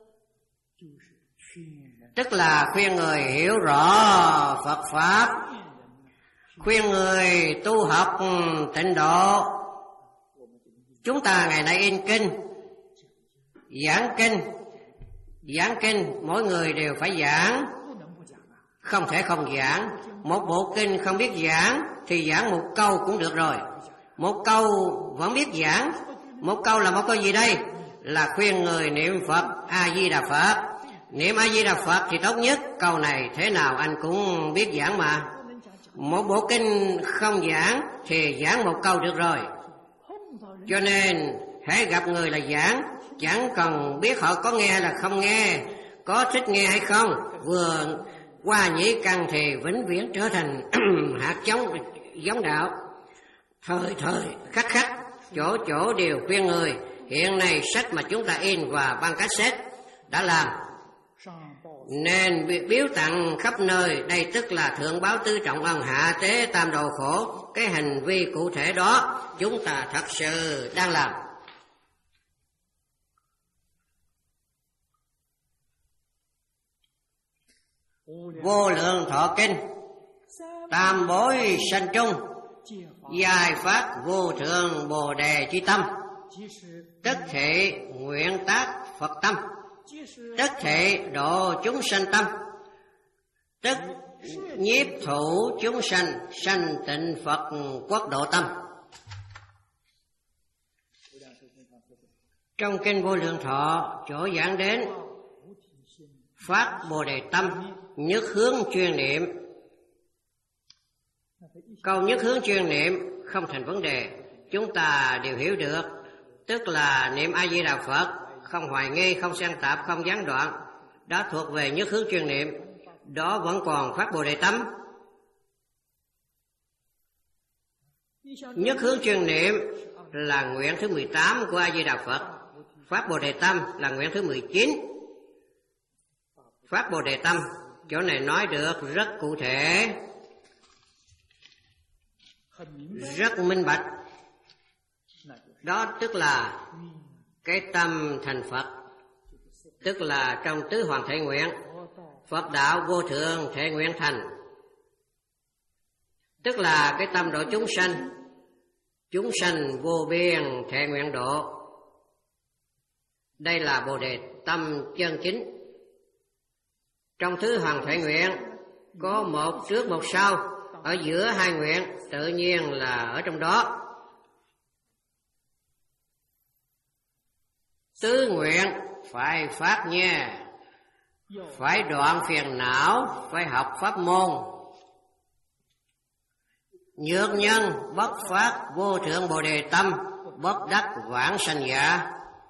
tức là khuyên người hiểu rõ Phật Pháp, khuyên người tu học tịnh độ. Chúng ta ngày nay in kinh, giảng kinh, giảng kinh mỗi người đều phải giảng, không thể không giảng. Một bộ kinh không biết giảng thì giảng một câu cũng được rồi. Một câu vẫn biết giảng. Một câu là một câu gì đây? Là khuyên người niệm Phật A-di-đà Phật. Niệm A-di-đà Phật thì tốt nhất. Câu này thế nào anh cũng biết giảng mà. Một bộ kinh không giảng thì giảng một câu được rồi. Cho nên hễ gặp người là giảng, chẳng cần biết họ có nghe là không nghe, có thích nghe hay không. Vừa qua nhĩ căn thì vĩnh viễn trở thành hạt giống giống đạo. Thời thời khắc khắc, chỗ chỗ đều khuyên người. Hiện nay sách mà chúng ta in và băng cassette đã làm, nên biếu tặng khắp nơi. Đây tức là thượng báo tứ trọng ân, hạ tế tam đồ khổ. Cái hành vi cụ thể đó chúng ta thật sự đang làm. Vô lượng thọ kinh, tam bối sanh trung, giải phát vô thượng bồ đề chi tâm, tất thể nguyện tác Phật tâm, tất thể độ chúng sanh tâm, tất nhiếp thủ chúng sanh, sanh tịnh Phật quốc độ tâm. Trong kinh Vô Lượng Thọ chỗ giảng đến phát bồ đề tâm, nhất hướng chuyên niệm. Câu nhất hướng chuyên niệm không thành vấn đề, chúng ta đều hiểu được. Tức là niệm A-di-đà Phật không hoài nghi, không xen tạp, không gián đoạn, đó thuộc về nhất hướng chuyên niệm. Đó vẫn còn phát Bồ Đề tâm. Nhất hướng chuyên niệm là nguyện thứ mười tám của A Di Đà Phật. Phát Bồ Đề tâm là nguyện thứ mười chín. Phát Bồ Đề tâm chỗ này nói được rất cụ thể, rất minh bạch. Đó tức là cái tâm thành Phật, tức là trong tứ hoàng thể nguyện, Phật đạo vô thượng thể nguyện thành, tức là cái tâm độ chúng sanh, chúng sanh vô biên thể nguyện độ. Đây là Bồ Đề tâm chân chính. Trong thứ hoàng thể nguyện có một trước một sau, ở giữa hai nguyện tự nhiên là ở trong đó. Tứ nguyện phải phát nha, phải đoạn phiền não, phải học pháp môn. Nhược nhân bất phát vô thượng Bồ Đề tâm, bất đắc vãng sanh giả.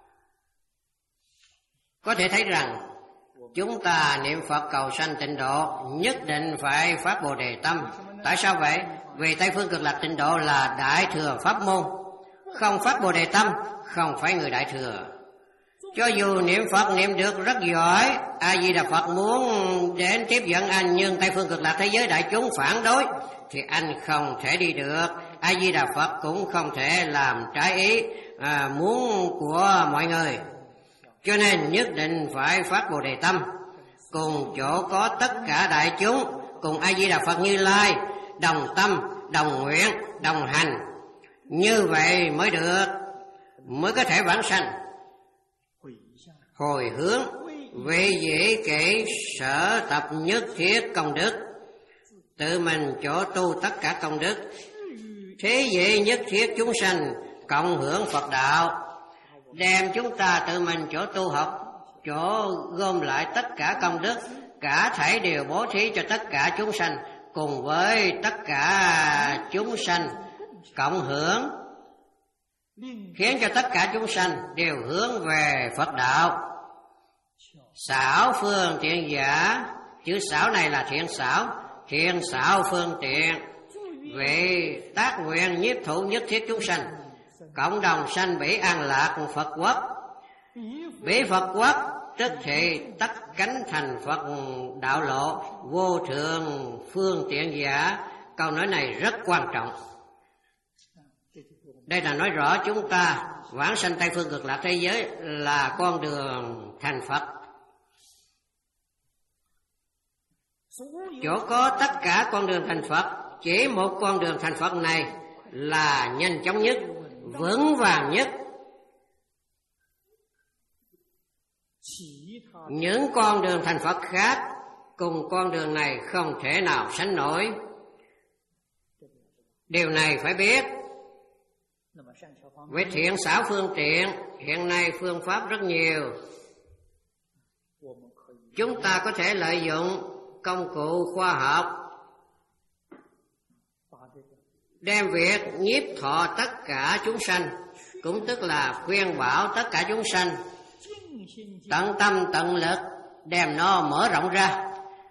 Có thể thấy rằng chúng ta niệm Phật cầu sanh tịnh độ nhất định phải phát Bồ Đề tâm. Tại sao vậy? Vì Tây Phương Cực Lạc Tịnh Độ là đại thừa pháp môn, không phát Bồ Đề tâm không phải người đại thừa. Cho dù niệm Phật niệm được rất giỏi, A Di Đà Phật muốn đến tiếp dẫn anh, nhưng Tây Phương Cực Lạc thế giới đại chúng phản đối thì anh không thể đi được. A Di Đà Phật cũng không thể làm trái ý à, muốn của mọi người. Cho nên nhất định phải phát Bồ Đề tâm. Cùng chỗ có tất cả đại chúng cùng A Di Đà Phật Như Lai đồng tâm, đồng nguyện, đồng hành. Như vậy mới được, mới có thể vãng sanh. Hồi hướng vì dễ kể sở tập nhất thiết công đức, tự mình chỗ tu tất cả công đức. Thế dễ nhất thiết chúng sanh cộng hưởng Phật đạo, đem chúng ta tự mình chỗ tu học, chỗ gom lại tất cả công đức, cả thảy đều bố thí cho tất cả chúng sanh, cùng với tất cả chúng sanh cộng hưởng, khiến cho tất cả chúng sanh đều hướng về Phật đạo. Xảo phương tiện giả, chữ xảo này là thiện xảo, thiện xảo phương tiện. Vì tác nguyện nhiếp thụ nhất thiết chúng sanh, cộng đồng sanh bỉ an lạc Phật quốc. Bỉ Phật quốc tức thì tất cánh thành Phật đạo lộ, vô thượng phương tiện giả. Câu nói này rất quan trọng. Đây là nói rõ chúng ta vãng sanh Tây Phương Cực Lạc thế giới là con đường thành Phật. Chỗ có tất cả con đường thành Phật, chỉ một con đường thành Phật này là nhanh chóng nhất, vững vàng nhất. Những con đường thành Phật khác cùng con đường này không thể nào sánh nổi. Điều này phải biết. Về thiện xảo phương tiện, hiện nay phương pháp rất nhiều. Chúng ta có thể lợi dụng công cụ khoa học, đem việc nhiếp thọ tất cả chúng sanh, cũng tức là khuyên bảo tất cả chúng sanh, tận tâm tận lực đem nó mở rộng ra,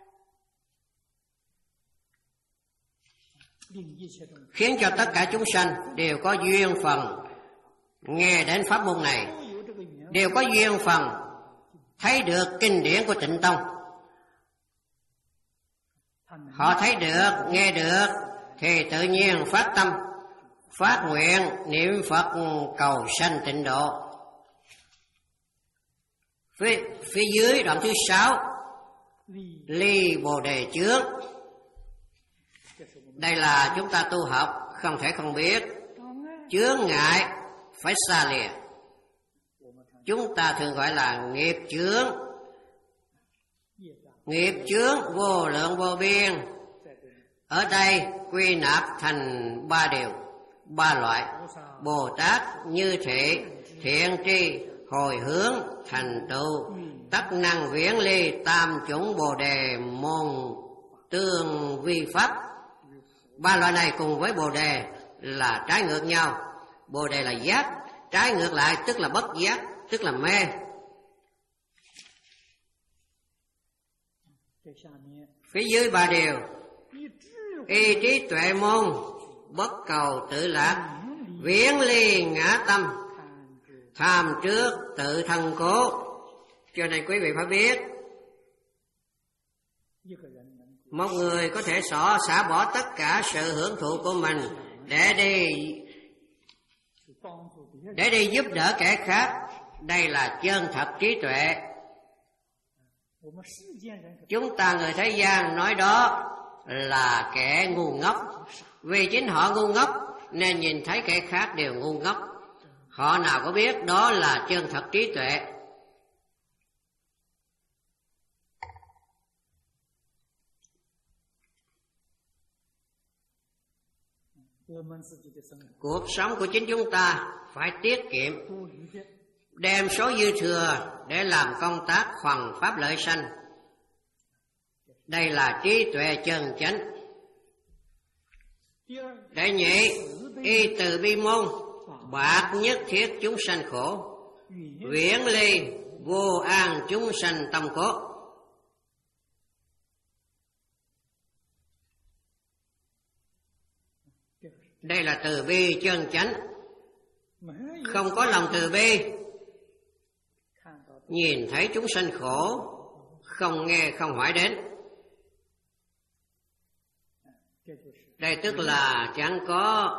khiến cho tất cả chúng sanh đều có duyên phần nghe đến pháp môn này, đều có duyên phần thấy được kinh điển của Tịnh Tông. Họ thấy được, nghe được thì tự nhiên phát tâm, phát nguyện niệm Phật cầu sanh tịnh độ. Phía, phía dưới đoạn thứ sáu, ly Bồ Đề chướng. Đây là chúng ta tu học không thể không biết. Chướng ngại phải xa lìa. Chúng ta thường gọi là nghiệp chướng. Nghiệp chướng vô lượng vô biên. Ở đây quy nạp thành ba điều, ba loại: Bồ Tát, Như Thị, Thiện Tri, Hồi hướng, thành tựu, tất năng viễn ly tam chủng Bồ Đề môn tương vi pháp. Ba loại này cùng với Bồ Đề là trái ngược nhau. Bồ Đề là giác, trái ngược lại tức là bất giác, tức là mê. Phía dưới ba điều: y trí tuệ môn, bất cầu tự lạc, viễn ly ngã tâm, tham trước tự thân cố. Cho nên quý vị phải biết, một người có thể xỏ xả bỏ tất cả sự hưởng thụ của mình để đi để đi giúp đỡ kẻ khác. Đây là chân thật trí tuệ. Chúng ta người thế gian nói đó là kẻ ngu ngốc, vì chính họ ngu ngốc nên nhìn thấy kẻ khác đều ngu ngốc. Họ nào có biết đó là chân thật trí tuệ. Cuộc sống của chính chúng ta phải tiết kiệm, đem số dư thừa để làm công tác hoằng pháp lợi sanh. Đây là trí tuệ chân chánh. Đệ nhị, y từ bi môn, bạc nhất thiết chúng sanh khổ, viễn ly vô an chúng sanh tâm cố. Đây là từ bi chân chánh. Không có lòng từ bi, nhìn thấy chúng sanh khổ, không nghe không hỏi đến. Đây tức là chẳng có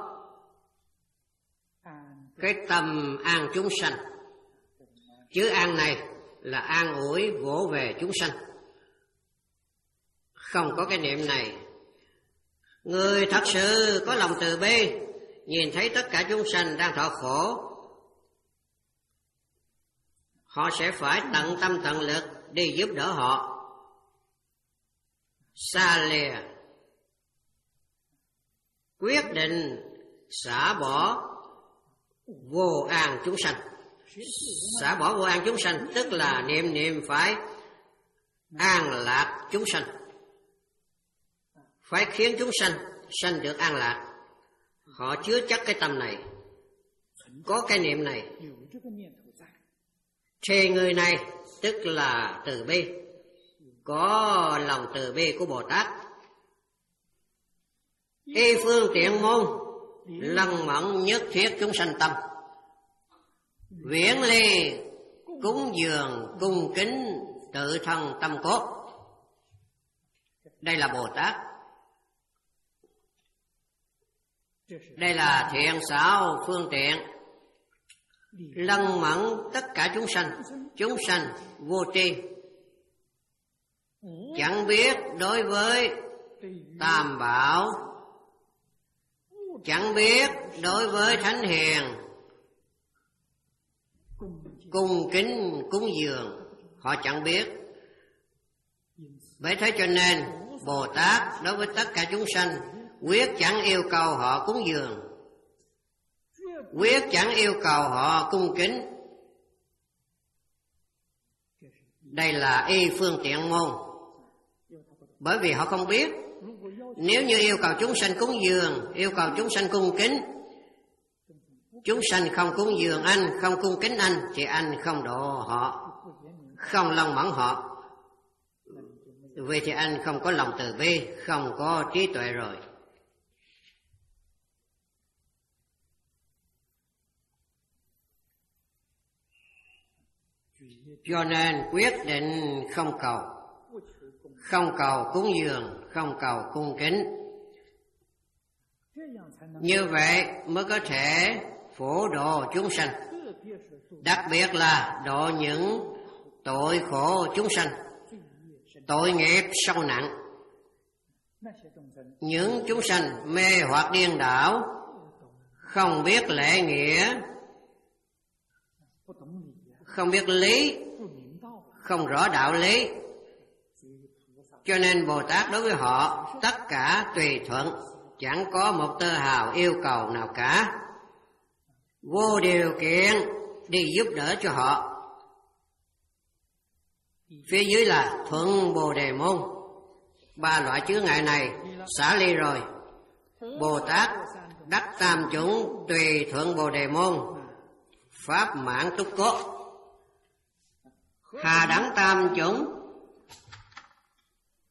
cái tâm an chúng sanh. Chữ an này là an ủi vỗ về chúng sanh. Không có cái niệm này. Người thật sự có lòng từ bi, nhìn thấy tất cả chúng sanh đang thọ khổ, họ sẽ phải tận tâm tận lực đi giúp đỡ họ. Xa lìa, quyết định xả bỏ vô an chúng sanh. Xả bỏ vô an chúng sanh tức là niệm niệm phải an lạc chúng sanh, phải khiến chúng sanh sanh được an lạc. Họ chứa chắc cái tâm này, có cái niệm này, thì người này tức là từ bi, có lòng từ bi của Bồ Tát. Y phương tiện môn, lăng mẫn nhất thiết chúng sanh tâm, viễn ly cúng dường cung kính tự thân tâm cốt. Đây là Bồ Tát. Đây là thiện xảo phương tiện, lăng mẫn tất cả chúng sanh. Chúng sanh vô tri, chẳng biết đối với tam bảo, chẳng biết đối với thánh hiền cung kính cúng dường. Họ chẳng biết. Bởi thế cho nên Bồ Tát đối với tất cả chúng sanh quyết chẳng yêu cầu họ cúng dường, quyết chẳng yêu cầu họ cung kính. Đây là y phương tiện môn. Bởi vì họ không biết. Nếu như yêu cầu chúng sanh cúng dường, yêu cầu chúng sanh cung kính, chúng sanh không cúng dường anh, không cung kính anh, thì anh không độ họ, không lòng mẫn họ. Vì thì anh không có lòng từ bi, không có trí tuệ rồi. Cho nên quyết định không cầu, không cầu cúng dường, không cầu cung kính. Như vậy mới có thể phổ độ chúng sanh, đặc biệt là độ những tội khổ chúng sanh, tội nghiệp sâu nặng. Những chúng sanh mê hoặc điên đảo, không biết lễ nghĩa, không biết lý, không rõ đạo lý. Cho nên Bồ Tát đối với họ tất cả tùy thuận, chẳng có một tơ hào yêu cầu nào cả, vô điều kiện đi giúp đỡ cho họ. Phía dưới là thuận Bồ Đề môn. Ba loại chướng ngại này xả ly rồi, Bồ Tát đắc tam chủng tùy thuận Bồ Đề môn, pháp mãn túc cốt. Hà đẳng tam chủng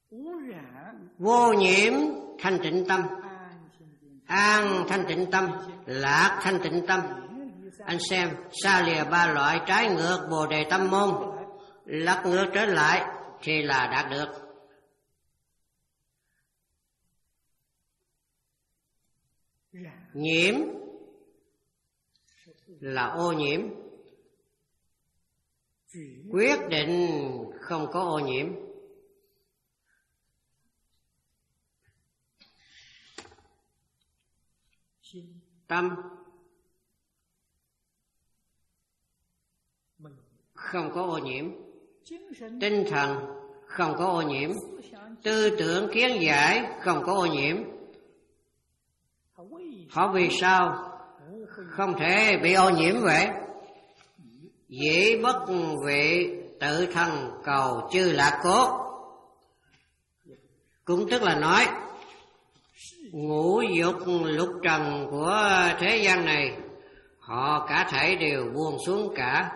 vô nhiễm thanh tịnh tâm, an thanh tịnh tâm, lạc thanh tịnh tâm. Anh xem, xa lìa ba loại trái ngược Bồ Đề tâm môn, lật ngược trở lại thì là đạt được. Nhiễm là ô nhiễm, quyết định không có ô nhiễm. Tâm không có ô nhiễm, tinh thần không có ô nhiễm, tư tưởng kiến giải không có ô nhiễm. Họ vì sao không thể bị ô nhiễm vậy? Dĩ bất vị tự thân cầu chư lạc cốt, cũng tức là nói ngũ dục lục trần của thế gian này họ cả thảy đều buông xuống cả.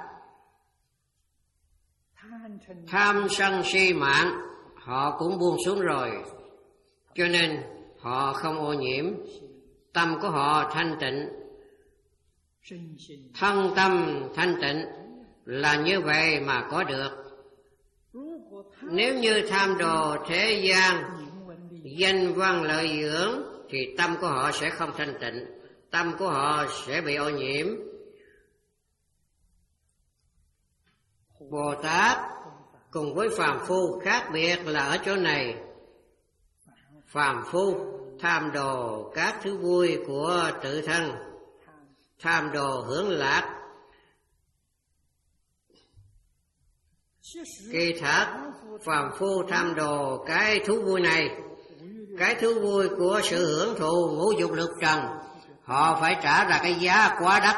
Tham sân si mạng họ cũng buông xuống rồi, cho nên họ không ô nhiễm. Tâm của họ thanh tịnh, thân tâm thanh tịnh là như vậy mà có được. Nếu như tham đồ thế gian, danh văn lợi dưỡng thì tâm của họ sẽ không thanh tịnh, tâm của họ sẽ bị ô nhiễm. Bồ Tát cùng với phàm phu khác biệt là ở chỗ này. Phàm phu tham đồ các thứ vui của tự thân, tham đồ hưởng lạc. Kỳ thật phàm phu tham đồ cái thú vui này, cái thú vui của sự hưởng thụ ngũ dục lục trần, họ phải trả ra cái giá quá đắt.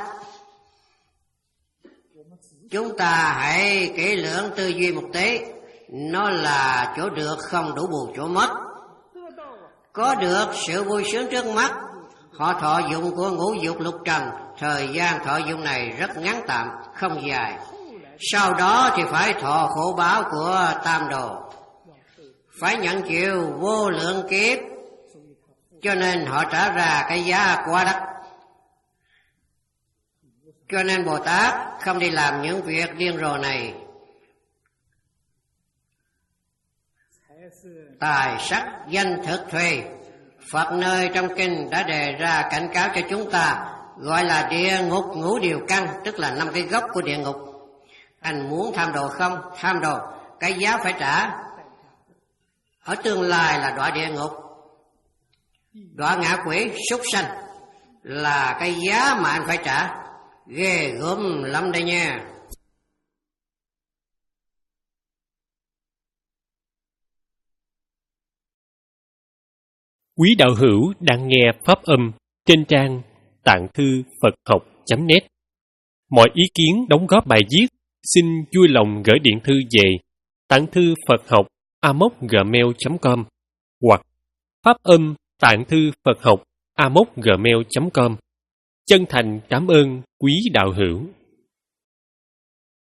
Chúng ta hãy kỹ lưỡng tư duy một tí, nó là chỗ được không đủ bù chỗ mất. Có được sự vui sướng trước mắt, họ thọ dụng của ngũ dục lục trần, thời gian thọ dụng này rất ngắn tạm, không dài. Sau đó thì phải thọ khổ báo của tam đồ, phải nhận chịu vô lượng kiếp, cho nên họ trả ra cái giá quá đắt. Cho nên Bồ Tát không đi làm những việc điên rồ này. Tài sắc danh thực thuê, Phật nơi trong kinh đã đề ra cảnh cáo cho chúng ta, gọi là địa ngục ngũ điều căn, tức là năm cái gốc của địa ngục. Anh muốn tham đồ không? Tham đồ, cái giá phải trả. Ở tương lai là đọa địa ngục, đọa ngạ quỷ, súc sanh, là cái giá mà anh phải trả. Ghê gớm lắm đây nha. Quý đạo hữu đang nghe pháp âm trên trang tạng thư Phật học chấm net. Mọi ý kiến đóng góp bài viết xin vui lòng gửi điện thư về tạng thư Phật học a m o gmail chấm com hoặc pháp âm tạng thư Phật học a m o gmail chấm com. Chân thành cảm ơn quý đạo hữu.